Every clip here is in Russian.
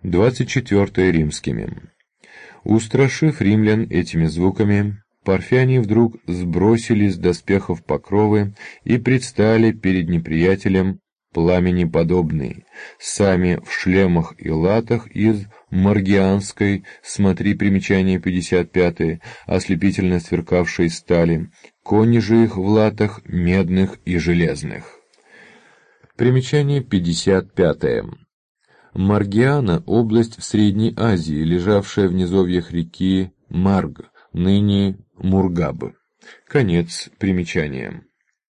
24 римскими. Устрашив римлян этими звуками, парфяне вдруг сбросили с доспехов покровы и предстали перед неприятелем пламени подобные, сами в шлемах и латах из маргианской, смотри примечание 55, ослепительно сверкавшей стали, кони же их в латах медных и железных. Примечание 55. Маргиана — область в Средней Азии, лежавшая в низовьях реки Марг, ныне Мургаб. Конец примечания.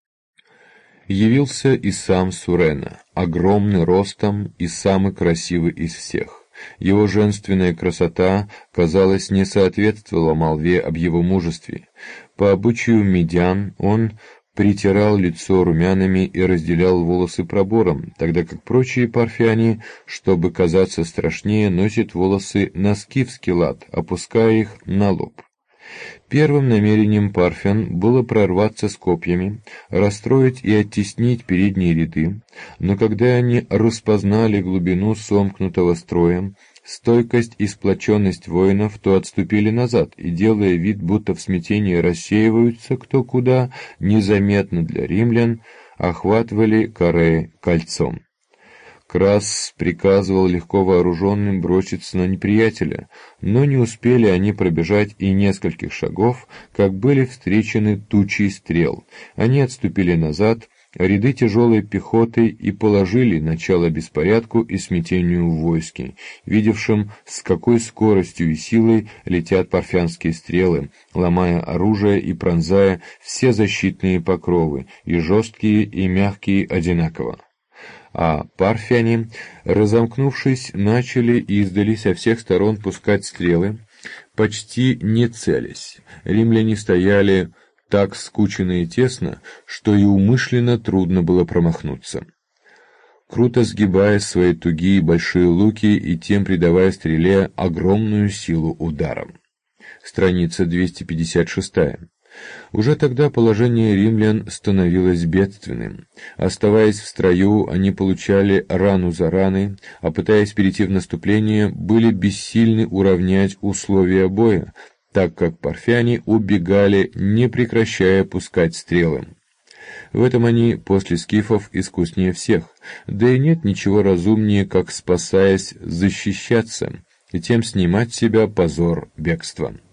Явился и сам Сурена, огромный ростом и самый красивый из всех. Его женственная красота, казалось, не соответствовала молве об его мужестве. По обычаю медян он притирал лицо румянами и разделял волосы пробором, тогда как прочие парфяне, чтобы казаться страшнее, носят волосы на скифский лад, опуская их на лоб. Первым намерением парфян было прорваться с копьями, расстроить и оттеснить передние ряды, но когда они распознали глубину сомкнутого строя, стойкость и сплоченность воинов, то отступили назад и, делая вид, будто в смятении рассеиваются кто куда, незаметно для римлян, охватывали Каре кольцом. Крас приказывал легко вооруженным броситься на неприятеля, но не успели они пробежать и нескольких шагов, как были встречены тучей стрел. Они отступили назад, ряды тяжелой пехоты и положили начало беспорядку и смятению в войске, видевшим, с какой скоростью и силой летят парфянские стрелы, ломая оружие и пронзая все защитные покровы, и жесткие, и мягкие одинаково. А парфяне, разомкнувшись, начали издали со всех сторон пускать стрелы, почти не целясь. Римляне стояли так скучно и тесно, что и умышленно трудно было промахнуться, круто сгибая свои тугие большие луки и тем придавая стреле огромную силу удара. Страница 256. Уже тогда положение римлян становилось бедственным. Оставаясь в строю, они получали рану за раной, а пытаясь перейти в наступление, были бессильны уравнять условия боя, так как парфяне убегали, не прекращая пускать стрелы. В этом они после скифов искуснее всех, да и нет ничего разумнее, как, спасаясь, защищаться, и тем снимать с себя позор бегства.